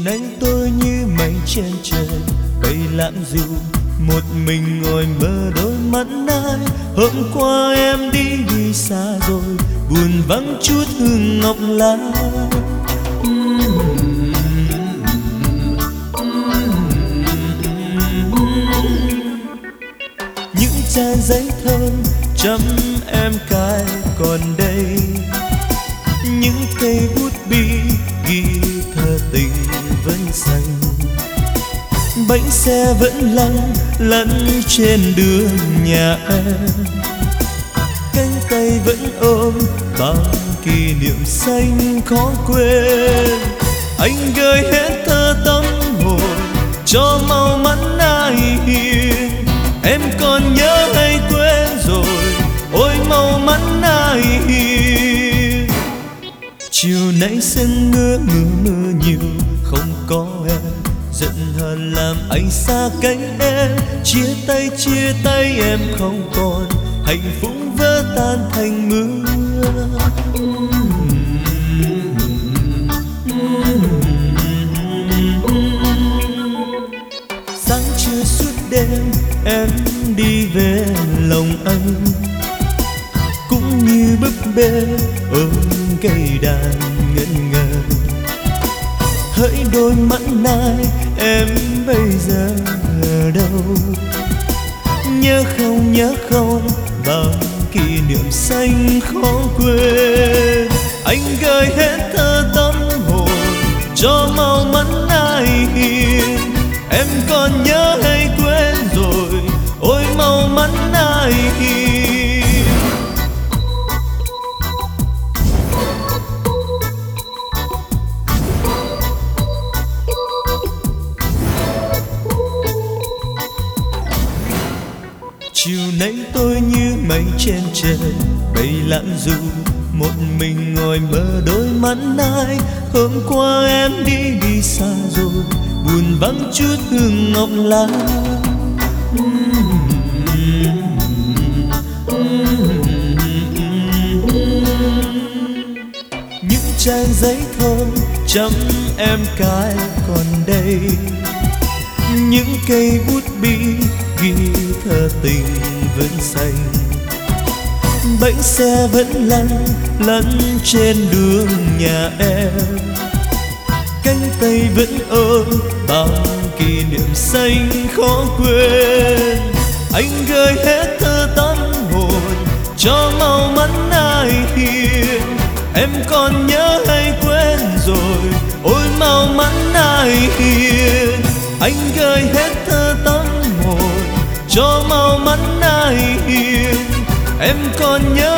nay tôi như mây trên trời bay lãng du, một mình ngồi mơ đôi mắt ai. Hôm qua em đi xa rồi, buồn vắng chút hương ngọc lá. Những trang giấy thơm chấm em cài còn đây, những cây bút bi ghi thơ tình vẫn xanh. Bánh xe vẫn lăn lăn trên đường nhà em, cánh tay vẫn ôm bao kỷ niệm xanh khó quên. Anh gửi hết thơ tâm hồn cho màu mắt ai hiền. Em còn nhớ hay quên rồi, ôi màu mắt ai hiền. Chiều nay sương mưa nhiều, không có em giận hờn làm anh xa cánh em. Chia tay em không còn, hạnh phúc vỡ tan thành mưa. Sáng trưa suốt đêm em đi về lòng anh, cũng như búp bê ôm cây đàn ngân ngơ. Hỡi đôi mắt ai em bây giờ ở đâu? Nhớ không bao kỷ niệm xanh khó quên. Anh gửi hết thơ tâm hồn cho màu mắt ai hiền. Em còn nhớ hay quên rồi, ôi màu mắt ai hiền. Chiều nay tôi như mây trên trời bay lãng du, một mình ngồi mơ đôi mắt ai. Hôm qua em đi xa rồi, buồn vắng chút hương ngọc lá. Những trang giấy thơm chấm em cài còn đây, những cây bút bi ghi thơ tình vẫn xanh. Bánh xe vẫn lăn lăn trên đường nhà em, cánh tay vẫn ôm bao kỷ niệm xanh khó quên. Anh gửi hết thơ tâm hồn cho màu mắt ai hiền. Em còn nhớ hay quên rồi, ôi màu mắt ai hiền. Anh gửi hết thơ tâm hồn cho màu mắt ai hiền. Em còn nhớ